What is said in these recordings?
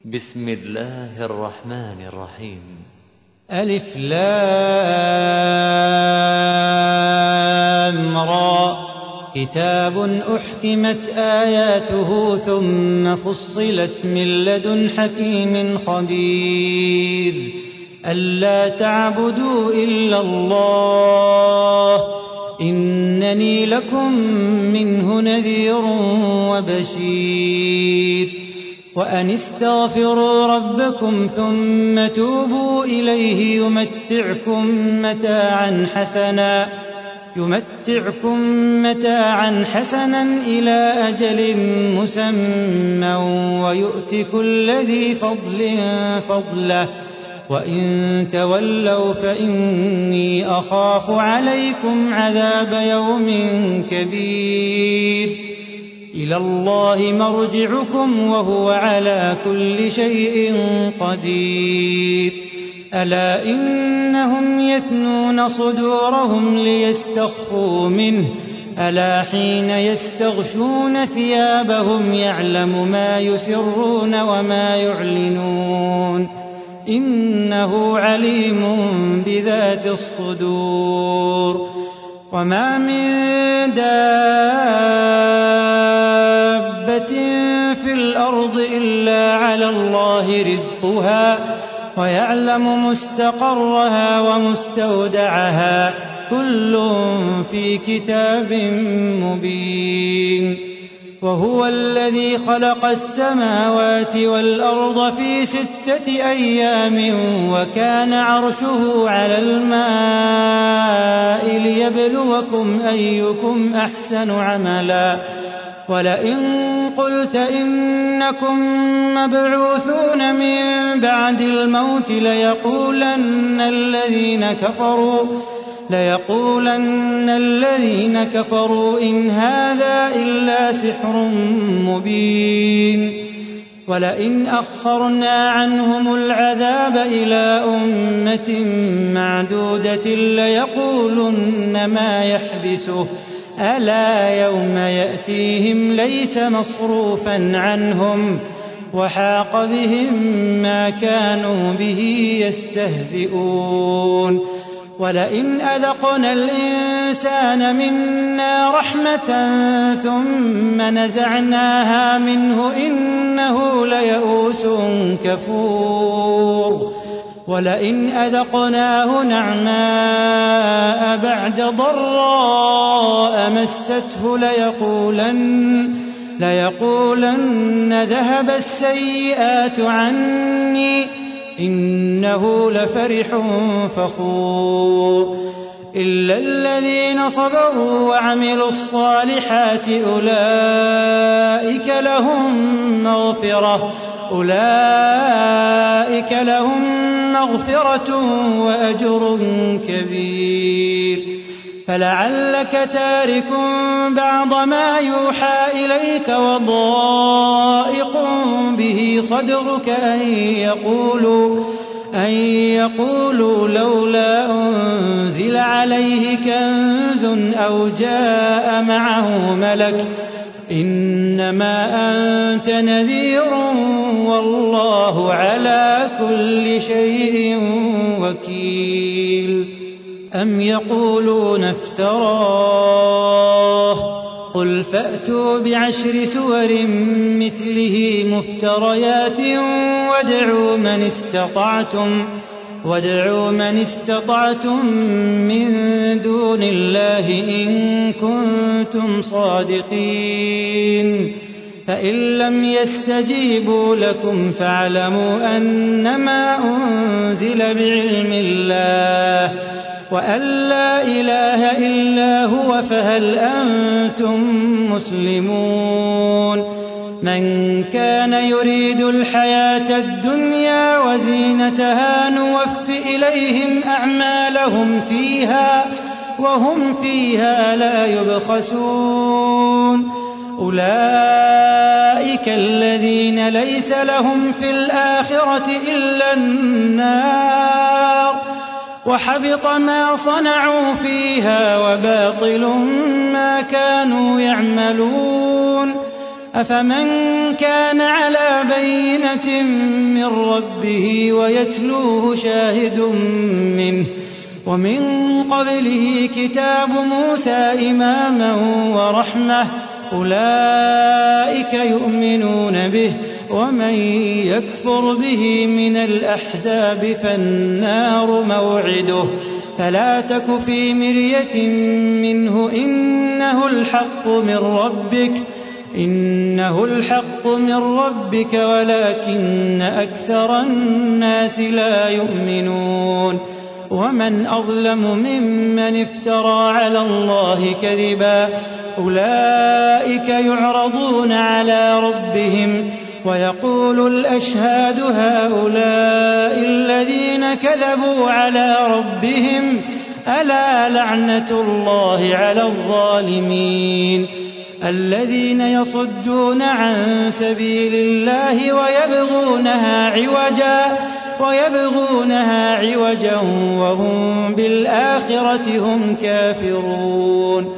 بسم الله الرحمن الرحيم. ألف لام را كتاب أحكمت آياته ثم فصلت من لدن حكيم خبير ألا تعبدوا إلا الله إنني لكم منه نذير وبشير وأن استغفروا ربكم ثم توبوا إليه يمتعكم متاعا حسنا إلى أجل مسمى ويؤت كل ذي فضل فضله وإن تولوا فإني أخاف عليكم عذاب يوم كبير إلى الله مرجعكم وهو على كل شيء قدير ألا إنهم يثنون صدورهم ليستخفوا منه ألا حين يستغشون ثيابهم يعلم ما يسرون وما يعلنون إنه عليم بذات الصدور وما من دابة في الأرض إلا على الله رزقها ويعلم مستقرها ومستودعها كل في كتاب مبين وهو الذي خلق السماوات والأرض في 6 أيام وكان عرشه على الماء ليبلوكم أيكم أحسن عملا ولئن قلت إنكم مبعوثون من بعد الموت ليقولن الذين كفروا إن هذا إلا سحر مبين ولئن أخرنا عنهم العذاب إلى أمة معدودة ليقولن ما يحبسه ألا يوم يأتيهم ليس مصروفا عنهم وحاق بهم ما كانوا به يستهزئون ولئن أذقنا الإنسان منا رحمة ثم نزعناها منه إنه ليئوس كفور ولئن أذقناه نعماء بعد ضراء مسته ليقولن ذهب السيئات عني إنه لفرح فخور إلا الذين صبروا وعملوا الصالحات أولئك لهم مغفرة وأجر كبير فلعلك تارك بعض ما يوحى إليك وضائق به صدرك أن يقولوا لولا أنزل عليه كنز أو جاء معه ملك إنما أنت نذير والله على كل شيء وكيل أم يقولون افتراه قل فأتوا ب10 سور مثله مفتريات وادعوا من استطعتم من دون الله إن كنتم صادقين فإن لم يستجيبوا لكم فاعلموا أنما أنزل بعلم الله وأن لا إله إلا هو فهل أنتم مسلمون من كان يريد الحياة الدنيا وزينتها نوف إليهم أعمالهم فيها وهم فيها لا يبخسون أولئك الذين ليس لهم في الآخرة إلا النار وحبط ما صنعوا فيها وباطل ما كانوا يعملون أفمن كان على بينة من ربه ويتلوه شاهد منه ومن قبله كتاب موسى إماما ورحمة أولئك يؤمنون به ومن يكفر به من الأحزاب فالنار موعده فلا تك في مرية منه إنه الحق من ربك ولكن أكثر الناس لا يؤمنون ومن أظلم ممن افترى على الله كذبا أولئك يعرضون على ربهم ويقول الأشهاد هؤلاء الذين كذبوا على ربهم ألا لعنة الله على الظالمين الذين يصدون عن سبيل الله ويبغونها عوجا وهم بالآخرة هم كافرون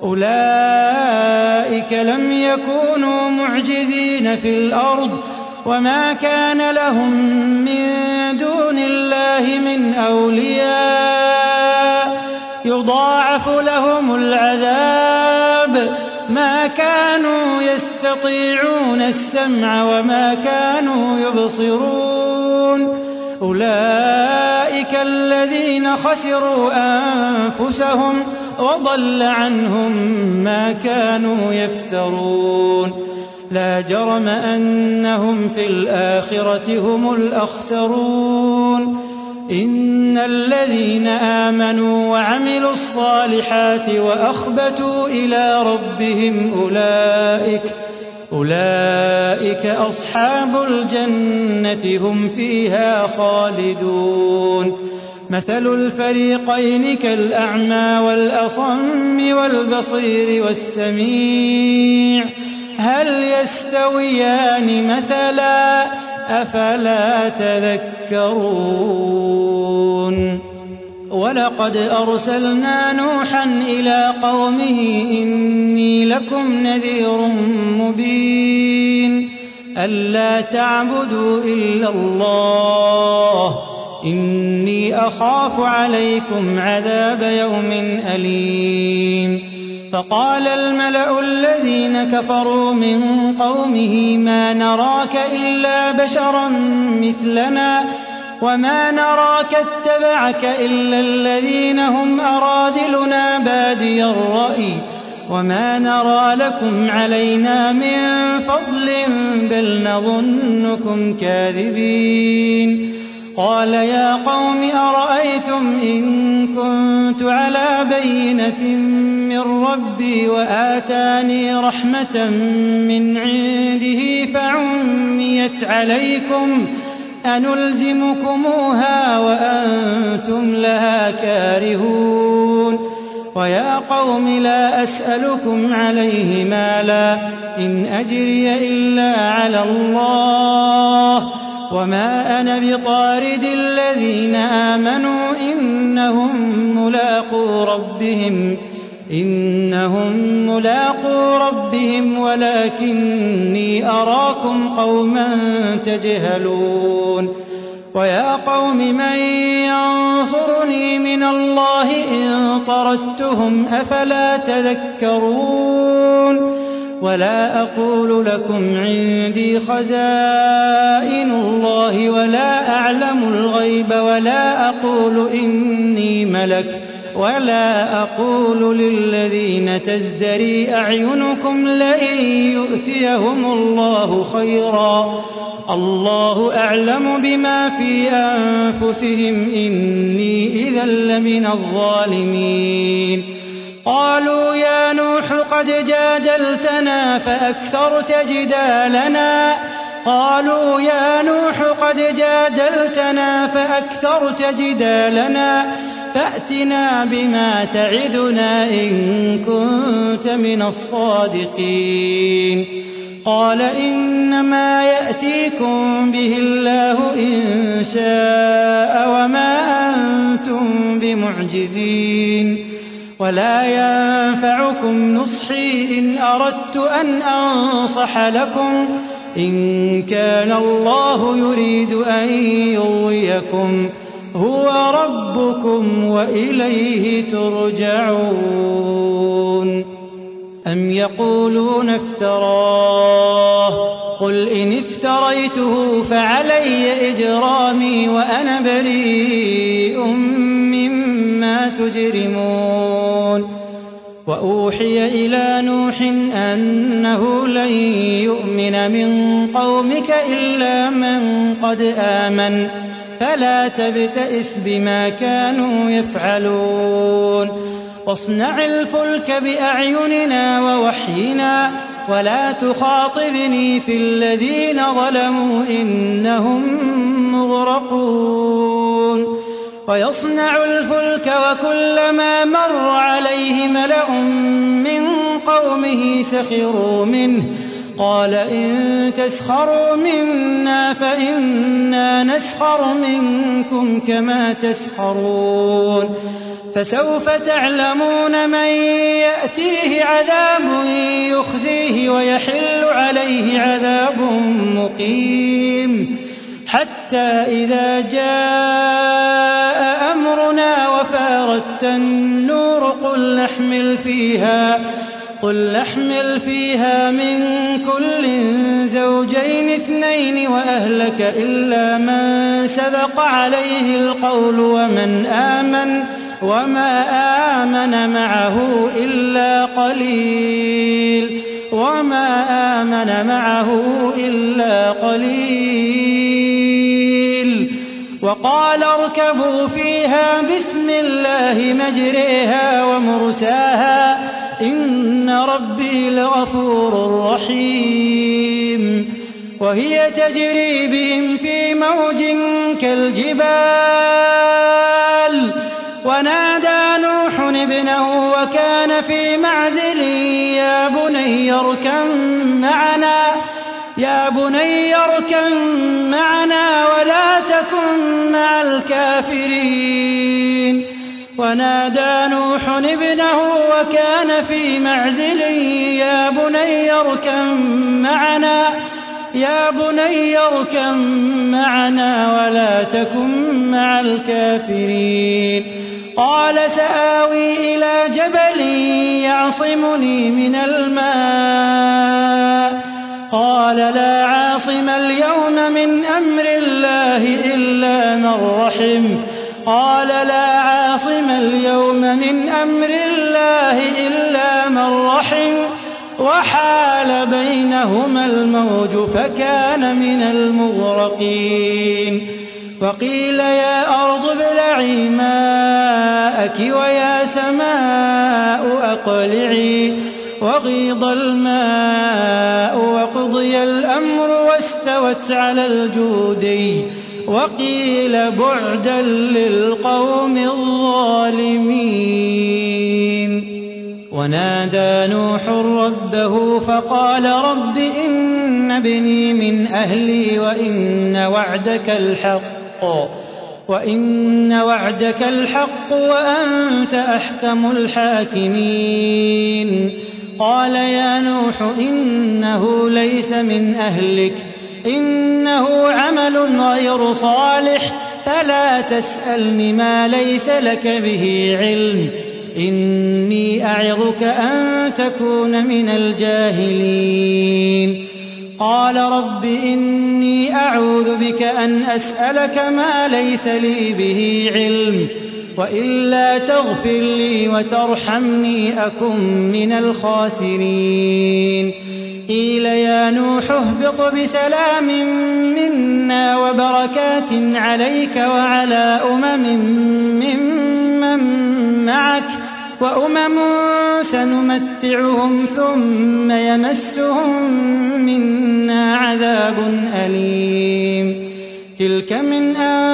أولئك لم يكونوا معجزين في الأرض وما كان لهم من دون الله من أولياء يضاعف لهم العذاب ما كانوا يستطيعون السمع وما كانوا يبصرون أولئك الذين خسروا أنفسهم وضل عنهم ما كانوا يفترون لا جرم أنهم في الآخرة هم الأخسرون إن الذين آمنوا وعملوا الصالحات وأخبتوا إلى ربهم أولئك أصحاب الجنة هم فيها خالدون مثل الفريقين كالأعمى والأصم والبصير والسميع هل يستويان مثلا أفلا تذكرون ولقد أرسلنا نوحا إلى قومه إني لكم نذير مبين ألا تعبدوا إلا الله إني أخاف عليكم عذاب يوم أليم فقال الملأ الذين كفروا من قومه ما نراك إلا بشرا مثلنا وما نراك اتبعك إلا الذين هم أراذلنا بادي الرأي وما نرى لكم علينا من فضل بل نظنكم كاذبين قال يا قوم أرأيتم إن كنت على بينة من ربي وآتاني رحمة من عنده فعميت عليكم أنلزمكموها وأنتم لها كارهون ويا قوم لا أسألكم عليه مالا إن أجري إلا على الله وما أنا بطارد الذين آمنوا إنهم ملاقو ربهم ولكني أراكم قوما تجهلون ويا قوم من ينصرني من الله إن طردتهم أفلا تذكرون ولا أقول لكم عندي خزائن الله ولا أعلم الغيب ولا أقول إني ملك ولا أقول للذين تزدري أعينكم لئن يؤتيهم الله خيرا الله أعلم بما في أنفسهم إني إذا لمن الظالمين قالوا يا نوح قد جادلتنا فأكثرت جدالنا فأتنا بما تعدنا إن كنت من الصادقين قال إنما يأتيكم به الله إن شاء وما أنتم بمعجزين ولا ينفعكم نصحي إن أردت أن أنصح لكم إن كان الله يريد أن يغويكم هو ربكم وإليه ترجعون. أم يقولون افتراه قل إن افتريته فعلي إجرامي وأنا بريء مما تجرمون. وأوحي إلى نوح أنه لن يؤمن من قومك إلا من قد آمن فلا تبتئس بما كانوا يفعلون. واصنع الفلك بأعيننا ووحينا ولا تخاطبني في الذين ظلموا إنهم مغرقون. ويصنع الفلك وكلما مر عليه ملأ من قومه سخروا منه قال إن تسخروا منا فإنا نسخر منكم كما تسخرون. فسوف تعلمون من يأتيه عذاب يخزيه ويحل عليه عذاب مقيم. حتى إذا جاء أمرنا وفارت النور قل نحمل فيها من كل زوجين اثنين وأهلك إلا من سبق عليه القول وما آمن معه إلا قليل. وقال اركبوا فيها بسم الله مجريها ومرساها إن ربي لغفور رحيم. وهي تجري بهم في موج كالجبال ونادى نوح ابنه وكان في معزل يا بني اركب معنا ولا تكن مع الكافرين. ونادى نوح ابنه وكان في معزل يا بني اركب معنا ولا تكن مع الكافرين. قال سآوي إلى جبل يعصمني من الماء قال لا عاصم اليوم من أمر الله إلا من رحم وحال بينهما الموج فكان من المغرقين. وقيل يا أرض ابلعي ماءك ويا سماء أقلعي وغيض الماء وقضي الأمر واستوت على الجودي وقيل بعدا للقوم الظالمين. ونادى نوح ربه فقال رب إن ابني من أهلي وإن وعدك الحق وأنت أحكم الحاكمين. قال يا نوح إنه ليس من أهلك إنه عمل غير صالح فلا تسألني ما ليس لك به علم إني أعظك أن تكون من الجاهلين. قال رب إني أعوذ بك أن أسألك ما ليس لي به علم وإلا تغفر لي وترحمني أكن من الخاسرين. قيل يا نوح اهبط بسلام منا وبركات عليك وعلى ممن معك وأمم سنمتعهم ثم يمسهم منا عذاب أليم. تلك من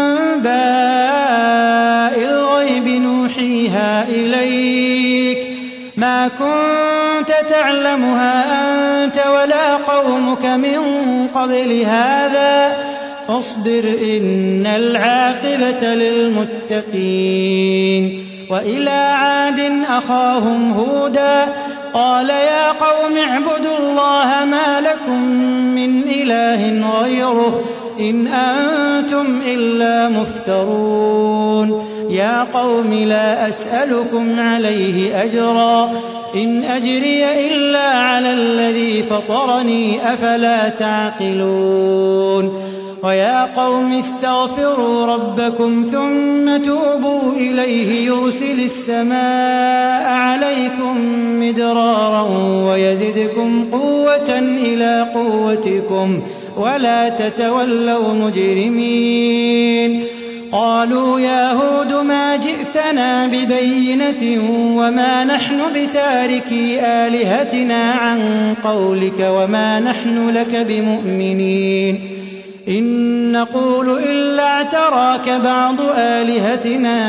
أنباء الغيب نوحيها إليك ما كنت تعلمها أنت ولا قومك من قبل هذا فاصبر إن العاقبة للمتقين. وإلى عاد أخاهم هودا قال يا قوم اعبدوا الله ما لكم من إله غيره إن أنتم إلا مفترون يا قوم لا أسألكم عليه أجرا إن أجري إلا على الذي فطرني أفلا تعقلون ويا قوم استغفروا ربكم ثم توبوا إليه يرسل السماء عليكم مدرارا ويزدكم قوة إلى قوتكم ولا تتولوا مجرمين قالوا يا هود ما جئتنا ببينة وما نحن بتاركي آلهتنا عن قولك وما نحن لك بمؤمنين إن نقول إلا اعتراك بعض آلهتنا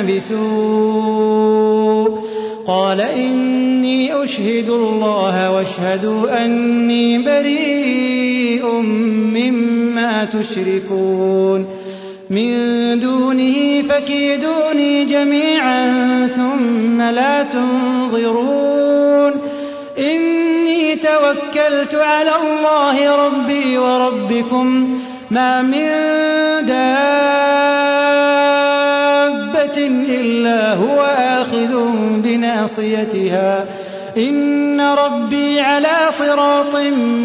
بسوء قال إني أشهد الله واشهدوا أني بريء مما تشركون من دونه فكيدوني جميعا ثم لا تنظرون إني توكلت على الله ربي وربكم ما من دابة إلا هو آخذ بناصيتها إن ربي على صراط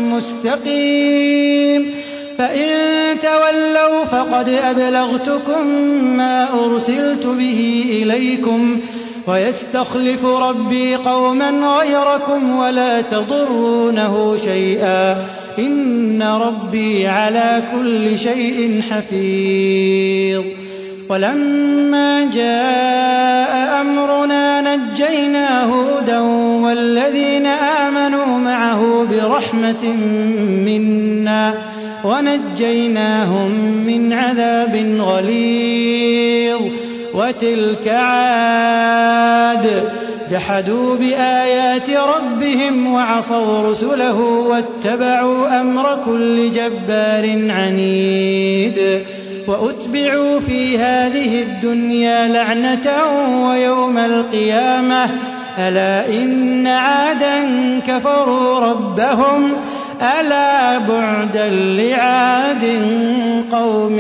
مستقيم فإن تولوا فقد أبلغتكم ما أرسلت به إليكم ويستخلف ربي قوما غيركم ولا تضرونه شيئا إن ربي على كل شيء حفيظ ولما جاء أمرنا نجينا هودا والذين آمنوا معه برحمة منا ونجيناهم من عذاب غليظ وتلك عاد جحدوا بآيات ربهم وعصوا رسله واتبعوا أمر كل جبار عنيد وأتبعوا في هذه الدنيا لعنة ويوم القيامة ألا إن عادا كفروا ربهم ألا بعدا لعاد قوم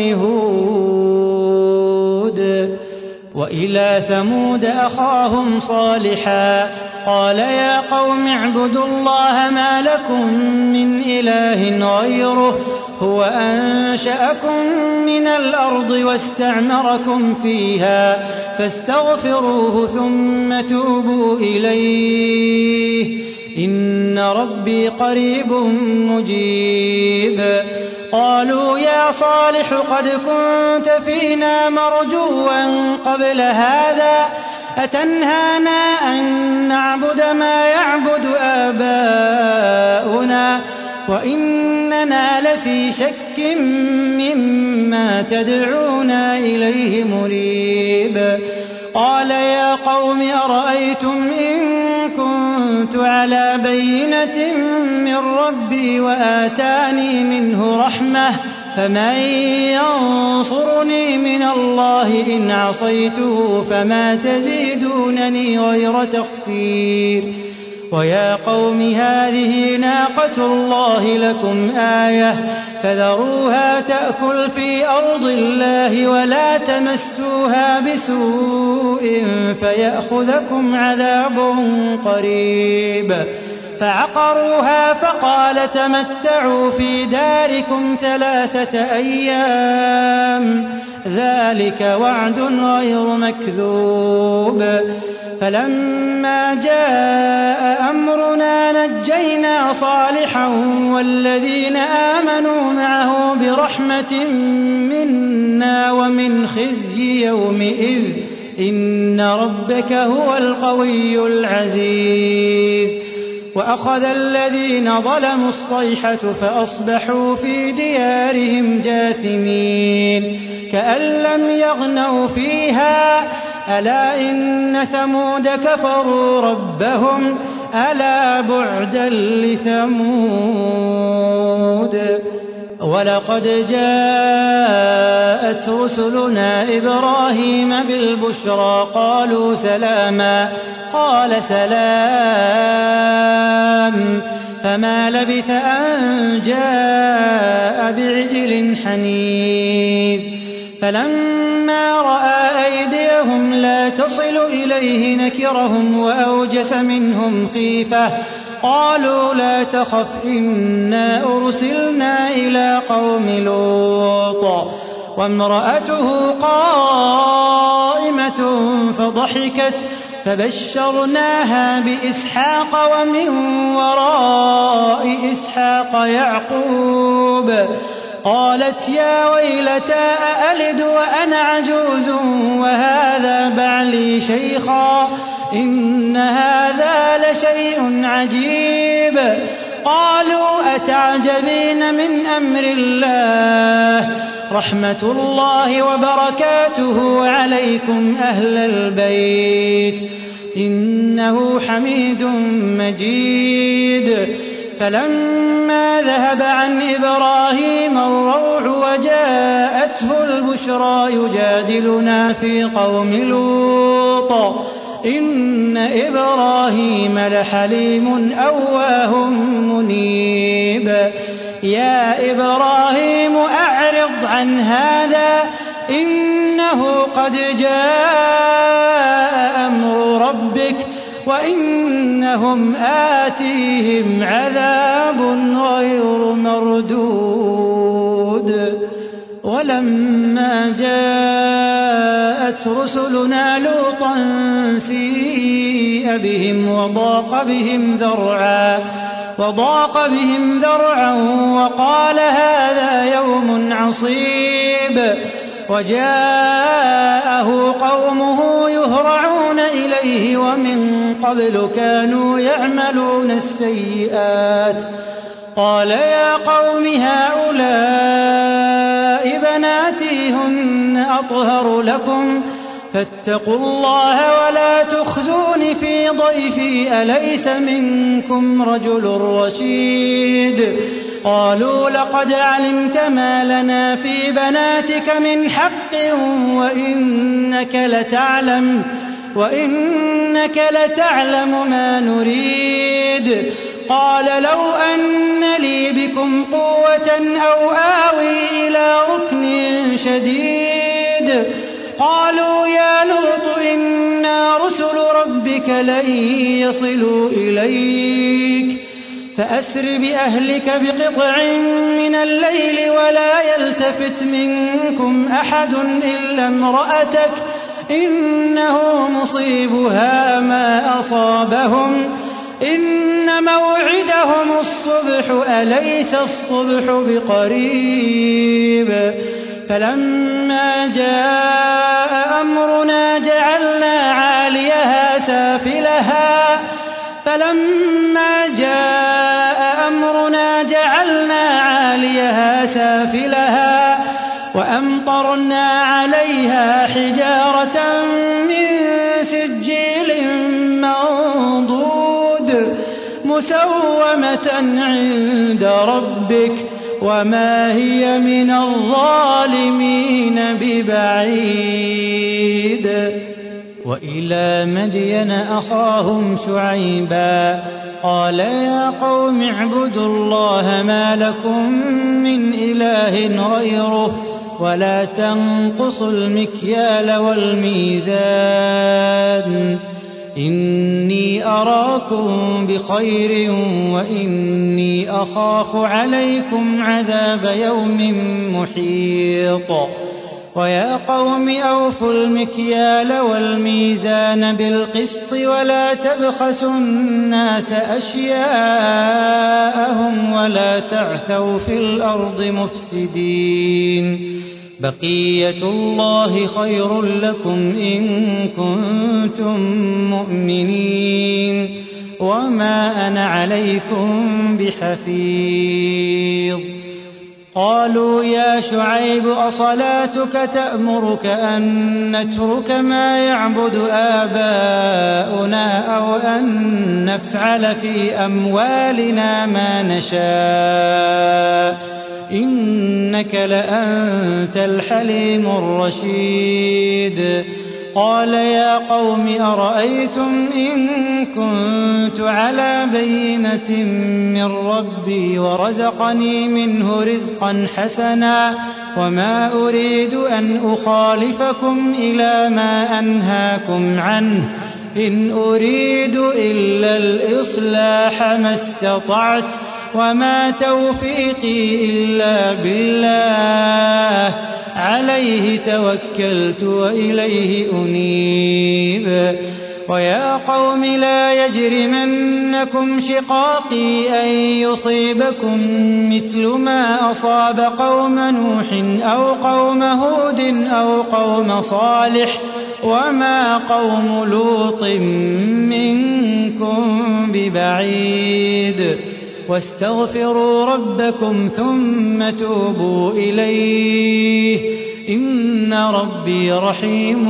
هود وإلى ثمود أخاهم صالحا قال يا قوم اعبدوا الله ما لكم من إله غيره هو أنشأكم من الأرض واستعمركم فيها فاستغفروه ثم توبوا إليه إن ربي قريب مجيب قالوا يا صالح قد كنت فينا مرجوا قبل هذا أتنهانا أن نعبد ما يعبد آباؤنا وإننا لفي شك مما تدعونا إليه مريب قال يا قوم أرأيتم إن كنت على بينة من ربي وآتاني منه رحمة فمن ينصرني من الله إن عصيته فما تزيدونني غير تخسير ويا قوم هذه ناقة الله لكم آية فذروها تأكل في أرض الله ولا تمسوها بسوء فيأخذكم عذاب قريب فعقروها فقال تمتعوا في داركم 3 أيام ذلك وعد غير مكذوب فلما جاء أمرنا نجينا صالحا والذين آمنوا معه برحمة منا ومن خزي يومئذ إن ربك هو القوي العزيز وأخذ الذين ظلموا الصيحة فأصبحوا في ديارهم جاثمين كأن لم يغنوا فيها ألا إن ثمود كفروا ربهم ألا بعدا لثمود ولقد جاء جاءت رسلنا إبراهيم بالبشرى قالوا سلاما قال سلام فما لبث أن جاء بعجل حنيذ فلما رأى أيديهم لا تصل إليه نكرهم وأوجس منهم خيفة قالوا لا تخف إنا أرسلنا إلى قوم لوط وامرأته قائمة فضحكت فبشرناها بإسحاق ومن وراء إسحاق يعقوب قالت يا ويلتى أألد وأنا عجوز وهذا بعلي شيخا إن هذا لشيء عجيب قالوا أتعجبين من أمر الله رحمة الله وبركاته عليكم أهل البيت إنه حميد مجيد فلما ذهب عن إبراهيم الروع وجاءته البشرى يجادلنا في قوم لوط إن إبراهيم لحليم أواه منيب يا إبراهيم أعرض عن هذا إنه قد جاء أمر ربك وإنهم آتيهم عذاب غير مردود ولما جاءت رسلنا لوطا سيء بهم وضاق بهم ذرعا وقال هذا يوم عصيب وجاءه قومه يهرعون إليه ومن قبل كانوا يعملون السيئات قال يا قوم هؤلاء بناتي هن أطهر لكم فاتقوا الله ولا تخزون في ضيفي أليس منكم رجل رشيد قالوا لقد علمت ما لنا في بناتك من حق وإنك لتعلم ما نريد قال لو أن لي بكم قوة أو آوي إلى ركن شديد قالوا يا لوط إنا رسل ربك لن يصلوا إليك فأسر بأهلك بقطع من الليل ولا يلتفت منكم أحد إلا امرأتك إنه مصيبها ما أصابهم إن موعدهم الصبح أليس الصبح بقريب فلما جاء أمرنا جعلنا عاليها سافلها وأمطرنا عليها حجارة من سجيل منضود مسومة عند ربك وما هي من الظالمين ببعيد وإلى مدين أخاهم شعيبا قال يا قوم اعبدوا الله ما لكم من إله غيره ولا تنقصوا المكيال والميزان إني أراكم بخير وإني أخاف عليكم عذاب يوم محيط ويا قوم أوفوا المكيال والميزان بالقسط ولا تبخسوا الناس أشياءهم ولا تعثوا في الأرض مفسدين بقية الله خير لكم إن كنتم مؤمنين وما أنا عليكم بحفيظ قالوا يا شعيب أصلاتك تأمرك أن نترك ما يعبد آباؤنا أو أن نفعل في أموالنا ما نشاء إنك لأنت الحليم الرشيد قال يا قوم أرأيتم إن كنت على بينة من ربي ورزقني منه رزقا حسنا وما أريد أن أخالفكم إلى ما أنهاكم عنه إن أريد إلا الإصلاح ما استطعت وما توفيقي إلا بالله عليه توكلت وإليه أنيب ويا قوم لا يجرمنكم شقاقي أن يصيبكم مثل ما أصاب قوم نوح أو قوم هود أو قوم صالح وما قوم لوط منكم ببعيد واستغفروا ربكم ثم توبوا إليه إن ربي رحيم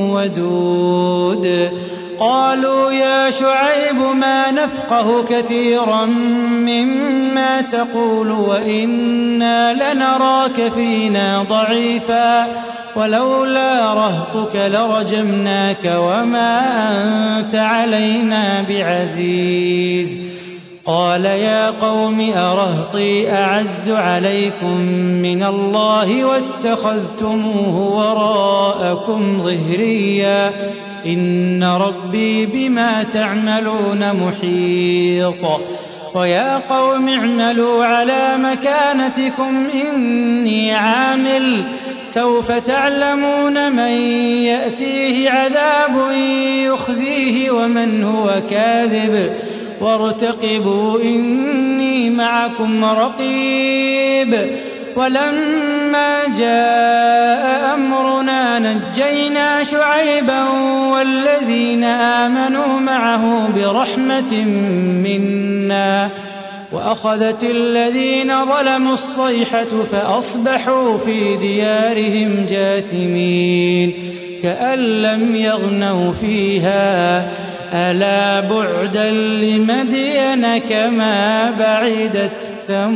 ودود قالوا يا شعيب ما نفقه كثيرا مما تقول وإنا لنراك فينا ضعيفا ولولا رهطك لرجمناك وما أنت علينا بعزيز قال يا قوم أرهطي أعز عليكم من الله واتخذتموه وراءكم ظهريا إن ربي بما تعملون محيط ويا قوم اعملوا على مكانتكم إني عامل سوف تعلمون من يأتيه عذاب يخزيه ومن هو كاذب وارتقبوا إني معكم رقيب ولما جاء أمرنا نجينا شعيبا والذين آمنوا معه برحمة منا وأخذت الذين ظلموا الصيحة فأصبحوا في ديارهم جاثمين كأن لم يغنوا فيها ألا بعدا لمدين كما بعدت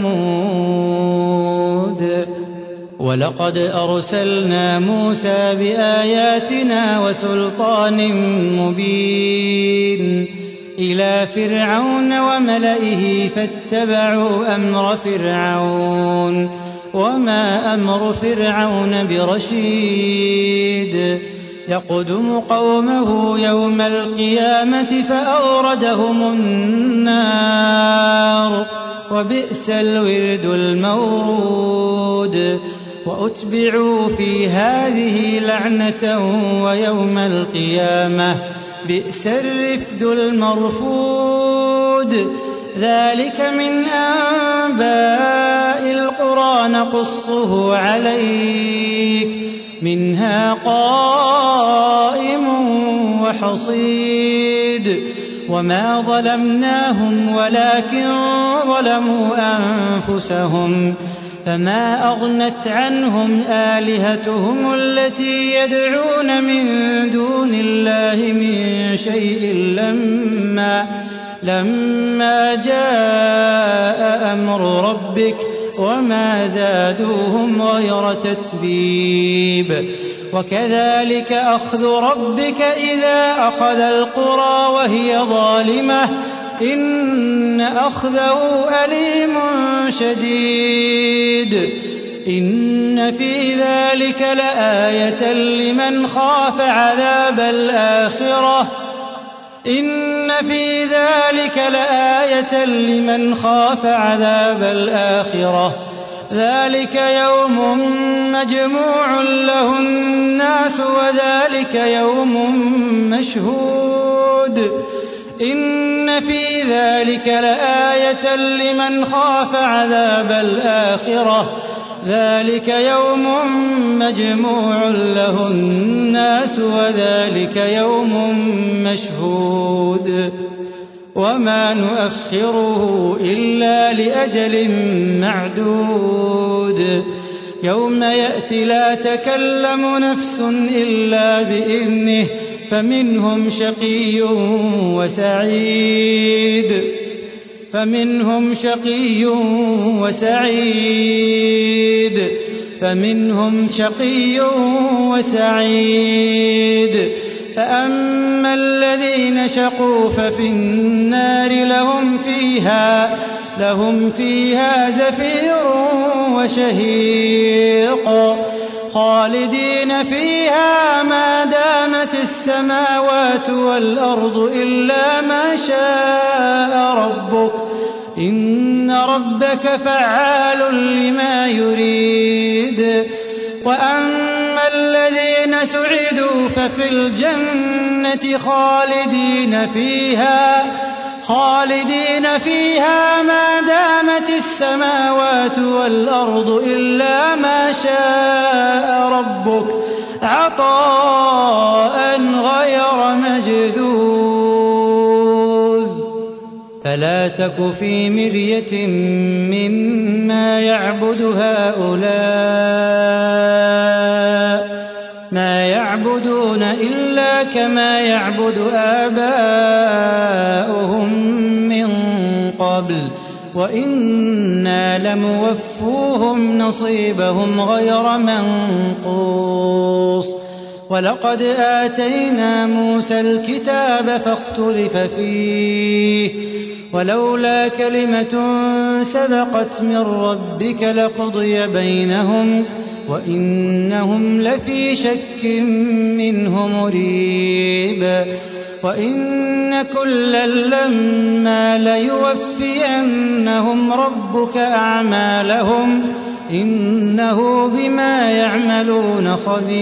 ثمود ولقد أرسلنا موسى بآياتنا وسلطان مبين إلى فرعون وملئه فاتبعوا أمر فرعون وما أمر فرعون برشيد يقدم قومه يوم القيامة فأوردهم النار وبئس الورد المورود وأتبعوا في هذه لعنة ويوم القيامة بئس الرفد المرفود ذلك من أنباء القرى نقصه عليك منها قائم وحصيد وما ظلمناهم ولكن ظلموا أنفسهم فما أغنت عنهم آلهتهم التي يدعون من دون الله من شيء لما جاء أمر ربك وما زادوهم غير تتبيب وكذلك أخذ ربك إذا أخذ القرى وهي ظالمة إن أخذه أليم شديد إن في ذلك لآية لمن خاف عذاب الآخرة إن في ذلك لآية لمن خاف عذاب الآخرة ذلك يوم مجموع له الناس وذلك يوم مشهود إن في ذلك لآية لمن خاف عذاب الآخرة ذلك يوم مجموع له الناس وذلك يوم مشهود وما نؤخره إلا لأجل معدود يوم يأتي لا تكلم نفس إلا بإذنه فمنهم شقي وسعيد فمنهم شقي وسعيد فأما الذين شقوا ففي النار لهم فيها زفير وشهيق خالدين فيها ما دامت السماوات والأرض إلا ما شاء ربك إن ربك فعال لما يريد وأما الذين سعدوا ففي الجنة خالدين فيها ما دامت السماوات والأرض إلا ما شاء ربك عطاء غير مجذوذ فلا تك في مرية مما يعبد هؤلاء ما يعبدون إلا كما يعبد آباؤهم من قبل وإنا لموفوهم نصيبهم غير منقوص ولقد آتينا موسى الكتاب فاختلف فيه ولولا كلمة سبقت من ربك لقضي بينهم وإنهم لفي شك منه مريب وإن كلا لما ليوفينهم ربك أعمالهم إنه بما يعملون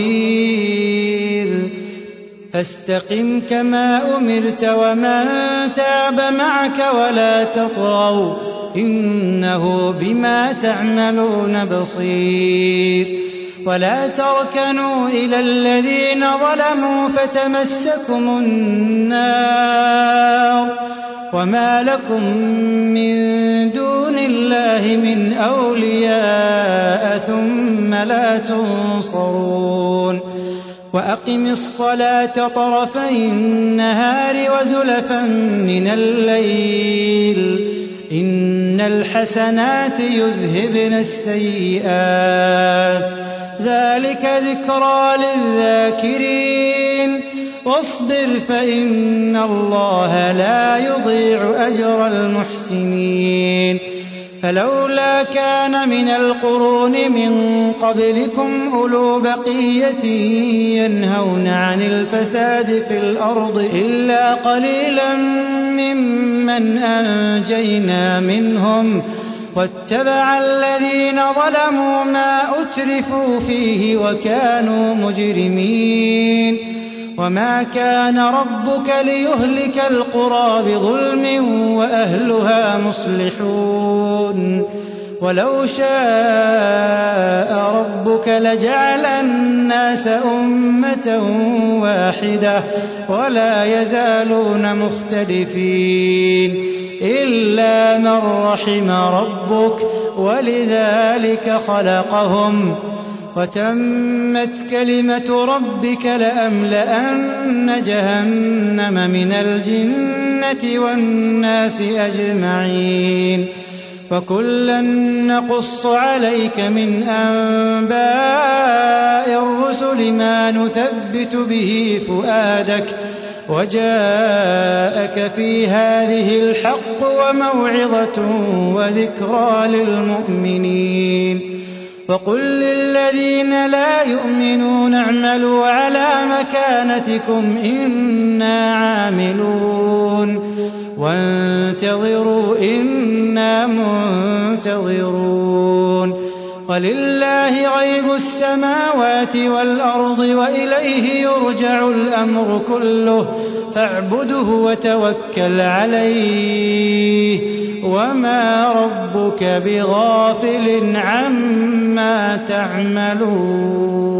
خبير فاستقم كما أمرت ومن تاب معك ولا تطغوا إنه بما تعملون بصير ولا تركنوا إلى الذين ظلموا فتمسكم النار وما لكم من دون الله من أولياء ثم لا تنصرون وأقم الصلاة طرفي النهار وزلفا من الليل إن الحسنات يذهبن السيئات ذلك ذكرى للذاكرين واصبر فإن الله لا يضيع أجر المحسنين فلولا كان من القرون من قبلكم أولو بقية ينهون عن الفساد في الأرض إلا قليلا ممن أنجينا منهم واتبع الذين ظلموا ما أترفوا فيه وكانوا مجرمين وما كان ربك ليهلك القرى بظلم وأهلها مصلحون ولو شاء ربك لجعل الناس أمة واحدة ولا يزالون مختلفين إلا من رحم ربك ولذلك خلقهم وتمت كلمة ربك لأملأن جهنم من الجنة والناس أجمعين وكلا نقص عليك من أنباء الرسل ما نثبت به فؤادك وجاءك في هذه الحق وموعظة وذكرى للمؤمنين وقل للذين لا يؤمنون اعملوا على مكانتكم إنا عاملون وانتظروا إنا منتظرون ولله غيب السماوات والأرض وإليه يرجع الأمر كله فاعبده وتوكل عليه وما ربك بغافل عما تعملون